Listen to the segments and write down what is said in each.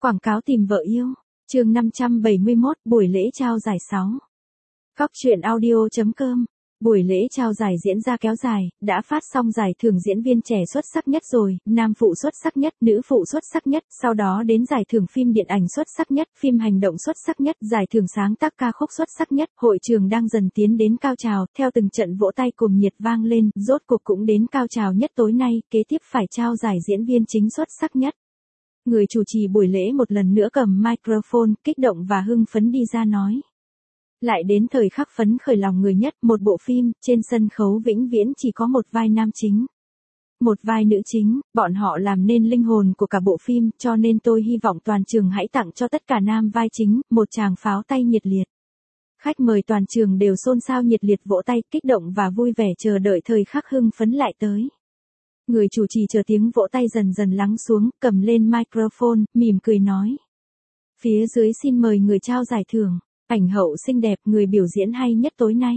Quảng cáo tìm vợ yêu. Chương 571, buổi lễ trao giải 6. Góc truyện audio.com. Buổi lễ trao giải diễn ra kéo dài, đã phát xong giải thưởng diễn viên trẻ xuất sắc nhất rồi, nam phụ xuất sắc nhất, nữ phụ xuất sắc nhất, sau đó đến giải thưởng phim điện ảnh xuất sắc nhất, phim hành động xuất sắc nhất, giải thưởng sáng tác ca khúc xuất sắc nhất. Hội trường đang dần tiến đến cao trào, theo từng trận vỗ tay cùng nhiệt vang lên, rốt cuộc cũng đến cao trào nhất tối nay, kế tiếp phải trao giải diễn viên chính xuất sắc nhất. Người chủ trì buổi lễ một lần nữa cầm microphone, kích động và hưng phấn đi ra nói. Lại đến thời khắc phấn khởi lòng người nhất, một bộ phim, trên sân khấu vĩnh viễn chỉ có một vai nam chính. Một vai nữ chính, bọn họ làm nên linh hồn của cả bộ phim, cho nên tôi hy vọng toàn trường hãy tặng cho tất cả nam vai chính, một tràng pháo tay nhiệt liệt. Khách mời toàn trường đều xôn xao nhiệt liệt vỗ tay, kích động và vui vẻ chờ đợi thời khắc hưng phấn lại tới. Người chủ trì chờ tiếng vỗ tay dần dần lắng xuống, cầm lên microphone, mỉm cười nói. Phía dưới xin mời người trao giải thưởng, ảnh hậu xinh đẹp, người biểu diễn hay nhất tối nay.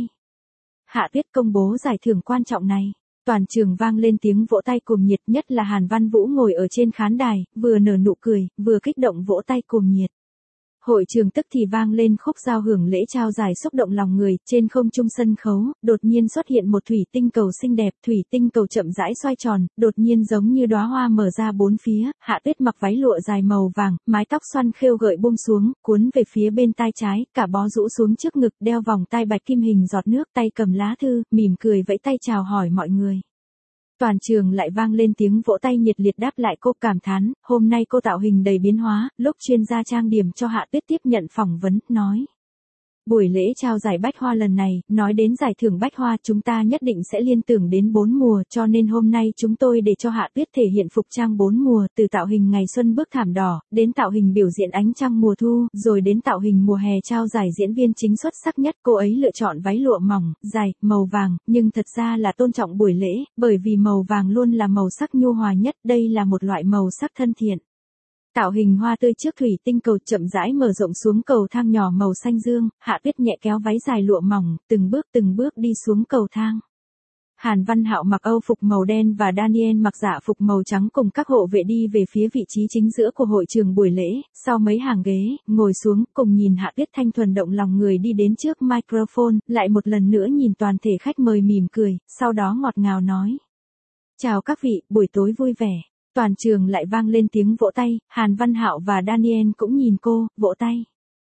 Hạ Tuyết công bố giải thưởng quan trọng này. Toàn trường vang lên tiếng vỗ tay cùng nhiệt, nhất là Hàn Văn Vũ ngồi ở trên khán đài, vừa nở nụ cười, vừa kích động vỗ tay cùng nhiệt. Hội trường tức thì vang lên khúc giao hưởng lễ trao giải xúc động lòng người, trên không trung sân khấu, đột nhiên xuất hiện một thủy tinh cầu xinh đẹp, thủy tinh cầu chậm rãi xoay tròn, đột nhiên giống như đóa hoa mở ra bốn phía, Hạ Tuyết mặc váy lụa dài màu vàng, mái tóc xoăn khêu gợi buông xuống, cuốn về phía bên tai trái, cả bó rũ xuống trước ngực, đeo vòng tai bạch kim hình giọt nước, tay cầm lá thư, mỉm cười vẫy tay chào hỏi mọi người. Toàn trường lại vang lên tiếng vỗ tay nhiệt liệt đáp lại cô, cảm thán, hôm nay cô tạo hình đầy biến hóa. Lúc chuyên gia trang điểm cho Hạ Tuyết tiếp nhận phỏng vấn, nói. Buổi lễ trao giải Bách Hoa lần này, nói đến giải thưởng Bách Hoa chúng ta nhất định sẽ liên tưởng đến 4 mùa, cho nên hôm nay chúng tôi để cho Hạ Tuyết thể hiện phục trang 4 mùa, từ tạo hình ngày xuân bước thảm đỏ, đến tạo hình biểu diễn ánh trăng mùa thu, rồi đến tạo hình mùa hè trao giải diễn viên chính xuất sắc nhất. Cô ấy lựa chọn váy lụa mỏng, dài, màu vàng, nhưng thật ra là tôn trọng buổi lễ, bởi vì màu vàng luôn là màu sắc nhu hòa nhất, đây là một loại màu sắc thân thiện. Tạo hình hoa tươi trước thủy tinh cầu chậm rãi mở rộng xuống cầu thang nhỏ màu xanh dương, Hạ Tuyết nhẹ kéo váy dài lụa mỏng, từng bước đi xuống cầu thang. Hàn Văn Hạo mặc Âu phục màu đen và Daniel mặc dạ phục màu trắng cùng các hộ vệ đi về phía vị trí chính giữa của hội trường buổi lễ, sau mấy hàng ghế, ngồi xuống, cùng nhìn Hạ Tuyết thanh thuần động lòng người đi đến trước microphone, lại một lần nữa nhìn toàn thể khách mời mỉm cười, sau đó ngọt ngào nói. Chào các vị, buổi tối vui vẻ. Toàn trường lại vang lên tiếng vỗ tay, Hàn Văn Hạo và Daniel cũng nhìn cô, vỗ tay.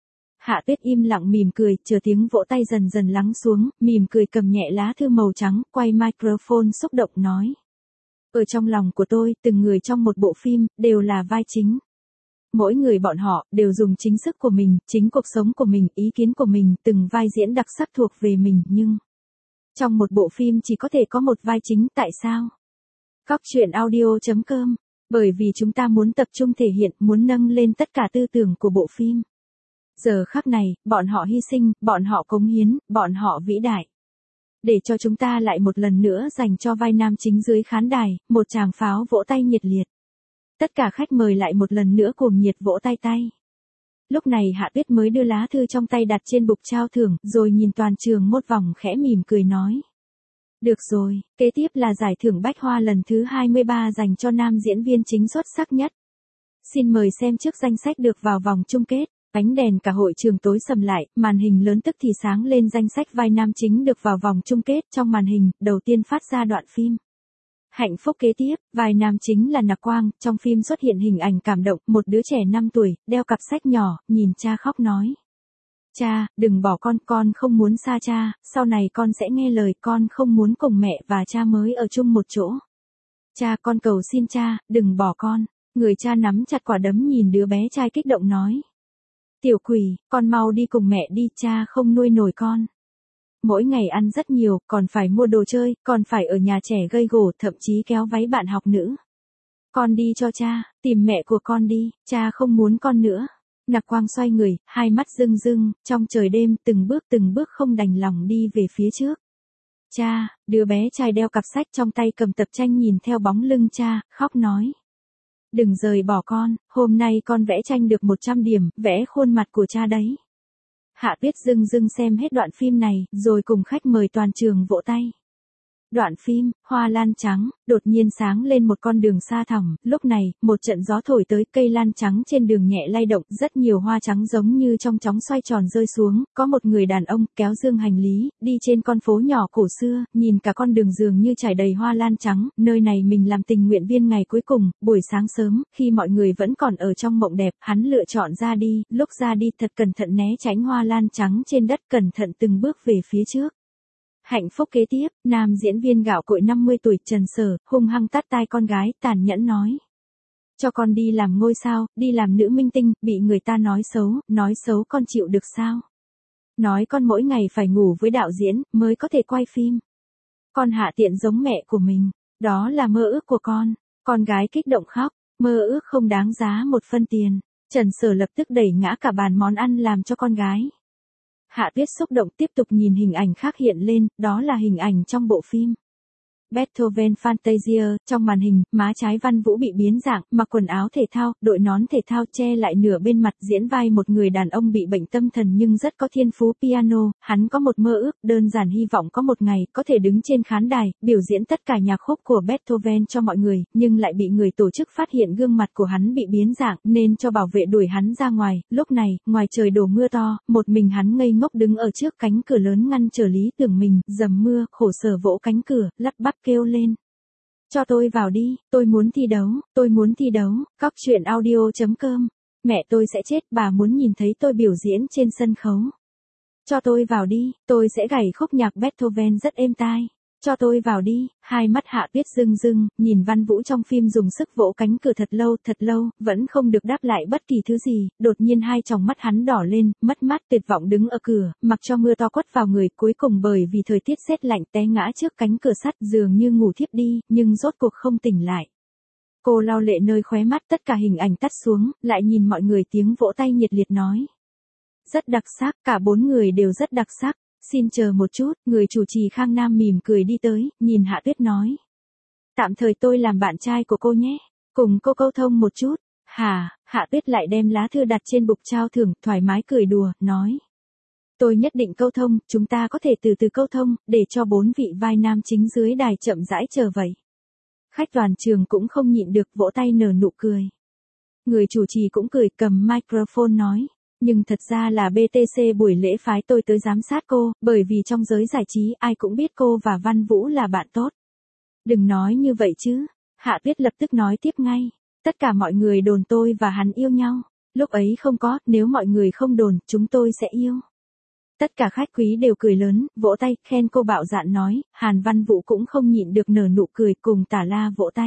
Hạ Tuyết im lặng mỉm cười, chờ tiếng vỗ tay dần dần lắng xuống, mỉm cười cầm nhẹ lá thư màu trắng, quay microphone xúc động nói. Ở trong lòng của tôi, từng người trong một bộ phim, đều là vai chính. Mỗi người bọn họ, đều dùng chính sức của mình, chính cuộc sống của mình, ý kiến của mình, từng vai diễn đặc sắc thuộc về mình, nhưng trong một bộ phim chỉ có thể có một vai chính, tại sao? Góc truyện audio.com. Bởi vì chúng ta muốn tập trung thể hiện, muốn nâng lên tất cả tư tưởng của bộ phim. Giờ khắc này, bọn họ hy sinh, bọn họ cống hiến, bọn họ vĩ đại. Để cho chúng ta lại một lần nữa dành cho vai nam chính dưới khán đài, một tràng pháo vỗ tay nhiệt liệt. Tất cả khách mời lại một lần nữa cuồng nhiệt vỗ tay tay. Lúc này Hạ Tuyết mới đưa lá thư trong tay đặt trên bục trao thưởng, rồi nhìn toàn trường một vòng khẽ mỉm cười nói. Được rồi, kế tiếp là giải thưởng Bách Hoa lần thứ 23 dành cho nam diễn viên chính xuất sắc nhất. Xin mời xem trước danh sách được vào vòng chung kết. Ánh đèn cả hội trường tối sầm lại, màn hình lớn tức thì sáng lên danh sách vai nam chính được vào vòng chung kết. Trong màn hình, đầu tiên phát ra đoạn phim. Hạnh phúc kế tiếp, vai nam chính là Nặc Quang, trong phim xuất hiện hình ảnh cảm động, một đứa trẻ 5 tuổi, đeo cặp sách nhỏ, nhìn cha khóc nói. Cha, đừng bỏ con không muốn xa cha, sau này con sẽ nghe lời, con không muốn cùng mẹ và cha mới ở chung một chỗ. Cha, con cầu xin cha, đừng bỏ con. Người cha nắm chặt quả đấm nhìn đứa bé trai kích động nói. Tiểu quỷ, con mau đi cùng mẹ đi, cha không nuôi nổi con. Mỗi ngày ăn rất nhiều, còn phải mua đồ chơi, còn phải ở nhà trẻ gây gổ, thậm chí kéo váy bạn học nữ. Con đi cho cha, tìm mẹ của con đi, cha không muốn con nữa. Nặc Quang xoay người, hai mắt rưng rưng, trong trời đêm, từng bước không đành lòng đi về phía trước. Cha, đứa bé trai đeo cặp sách trong tay cầm tập tranh nhìn theo bóng lưng cha, khóc nói. Đừng rời bỏ con, hôm nay con vẽ tranh được 100 điểm, vẽ khuôn mặt của cha đấy. Hạ Tuyết rưng rưng xem hết đoạn phim này, rồi cùng khách mời toàn trường vỗ tay. Đoạn phim, hoa lan trắng, đột nhiên sáng lên một con đường xa thẳm, lúc này, một trận gió thổi tới, cây lan trắng trên đường nhẹ lay động, rất nhiều hoa trắng giống như trong chóng xoay tròn rơi xuống, có một người đàn ông, kéo dương hành lý, đi trên con phố nhỏ cổ xưa, nhìn cả con đường dường như trải đầy hoa lan trắng, nơi này mình làm tình nguyện viên ngày cuối cùng, buổi sáng sớm, khi mọi người vẫn còn ở trong mộng đẹp, hắn lựa chọn ra đi, lúc ra đi thật cẩn thận né tránh hoa lan trắng trên đất, cẩn thận từng bước về phía trước. Hạnh phúc kế tiếp, nam diễn viên gạo cội 50 tuổi Trần Sở, hung hăng tát tai con gái, tàn nhẫn nói. Cho con đi làm ngôi sao, đi làm nữ minh tinh, bị người ta nói xấu con chịu được sao? Nói con mỗi ngày phải ngủ với đạo diễn, mới có thể quay phim. Con hạ tiện giống mẹ của mình, đó là mơ ước của con gái kích động khóc, mơ ước không đáng giá một phân tiền. Trần Sở lập tức đẩy ngã cả bàn món ăn làm cho con gái. Hạ Tuyết xúc động tiếp tục nhìn hình ảnh khác hiện lên, đó là hình ảnh trong bộ phim Beethoven Fantasia, trong màn hình, má trái Văn Vũ bị biến dạng, mặc quần áo thể thao, đội nón thể thao che lại nửa bên mặt, diễn vai một người đàn ông bị bệnh tâm thần nhưng rất có thiên phú piano, hắn có một mơ ước, đơn giản hy vọng có một ngày, có thể đứng trên khán đài, biểu diễn tất cả nhạc khúc của Beethoven cho mọi người, nhưng lại bị người tổ chức phát hiện gương mặt của hắn bị biến dạng, nên cho bảo vệ đuổi hắn ra ngoài, lúc này, ngoài trời đổ mưa to, một mình hắn ngây ngốc đứng ở trước cánh cửa lớn ngăn trở lý tưởng mình, dầm mưa, khổ sở vỗ cánh cửa, lắp bắp kêu lên. Cho tôi vào đi, tôi muốn thi đấu, Cóc truyện audio.com. Mẹ tôi sẽ chết, bà muốn nhìn thấy tôi biểu diễn trên sân khấu. Cho tôi vào đi, tôi sẽ gảy khúc nhạc Beethoven rất êm tai. Cho tôi vào đi, hai mắt Hạ Tuyết rưng rưng, nhìn Văn Vũ trong phim dùng sức vỗ cánh cửa thật lâu, vẫn không được đáp lại bất kỳ thứ gì, đột nhiên hai tròng mắt hắn đỏ lên, mất mát tuyệt vọng đứng ở cửa, mặc cho mưa to quất vào người, cuối cùng bởi vì thời tiết rét lạnh té ngã trước cánh cửa sắt dường như ngủ thiếp đi, nhưng rốt cuộc không tỉnh lại. Cô lau lệ nơi khóe mắt, tất cả hình ảnh tắt xuống, lại nhìn mọi người, tiếng vỗ tay nhiệt liệt nói. Rất đặc sắc, cả bốn người đều rất đặc sắc. Xin chờ một chút, người chủ trì Khang Nam mỉm cười đi tới, nhìn Hạ Tuyết nói. Tạm thời tôi làm bạn trai của cô nhé, cùng cô câu thông một chút. Hạ Tuyết lại đem lá thư đặt trên bục trao thưởng, thoải mái cười đùa, nói. Tôi nhất định câu thông, chúng ta có thể từ từ câu thông, để cho bốn vị vai nam chính dưới đài chậm rãi chờ vậy. Khách toàn trường cũng không nhịn được vỗ tay nở nụ cười. Người chủ trì cũng cười cầm microphone nói. Nhưng thật ra là BTC buổi lễ phái tôi tới giám sát cô, bởi vì trong giới giải trí ai cũng biết cô và Văn Vũ là bạn tốt. Đừng nói như vậy chứ. Hạ Tuyết lập tức nói tiếp ngay. Tất cả mọi người đồn tôi và hắn yêu nhau. Lúc ấy không có, nếu mọi người không đồn, chúng tôi sẽ yêu. Tất cả khách quý đều cười lớn, vỗ tay, khen cô bạo dạn nói, Hàn Văn Vũ cũng không nhịn được nở nụ cười cùng Tả La vỗ tay.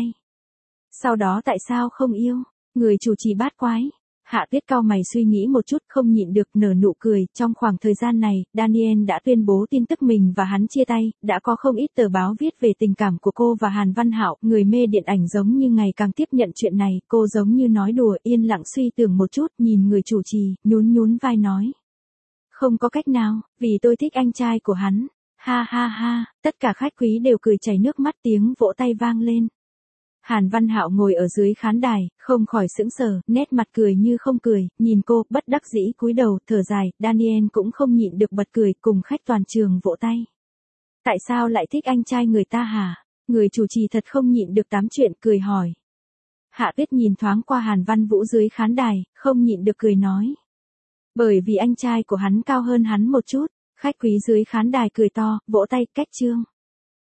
Sau đó tại sao không yêu? Người chủ trì bát quái. Hạ Tuyết cau mày suy nghĩ một chút không nhịn được nở nụ cười, trong khoảng thời gian này, Daniel đã tuyên bố tin tức mình và hắn chia tay, đã có không ít tờ báo viết về tình cảm của cô và Hàn Văn Hạo, người mê điện ảnh giống như ngày càng tiếp nhận chuyện này, cô giống như nói đùa, yên lặng suy tưởng một chút, nhìn người chủ trì, nhún vai nói. Không có cách nào, vì tôi thích anh trai của hắn. Ha, tất cả khách quý đều cười chảy nước mắt, tiếng vỗ tay vang lên. Hàn Văn Hạo ngồi ở dưới khán đài, không khỏi sững sờ, nét mặt cười như không cười, nhìn cô, bất đắc dĩ cúi đầu, thở dài, Daniel cũng không nhịn được bật cười, cùng khách toàn trường vỗ tay. Tại sao lại thích anh trai người ta hả? Người chủ trì thật không nhịn được tám chuyện, cười hỏi. Hạ Tuyết nhìn thoáng qua Hàn Văn Vũ dưới khán đài, không nhịn được cười nói. Bởi vì anh trai của hắn cao hơn hắn một chút, khách quý dưới khán đài cười to, vỗ tay, cách chương.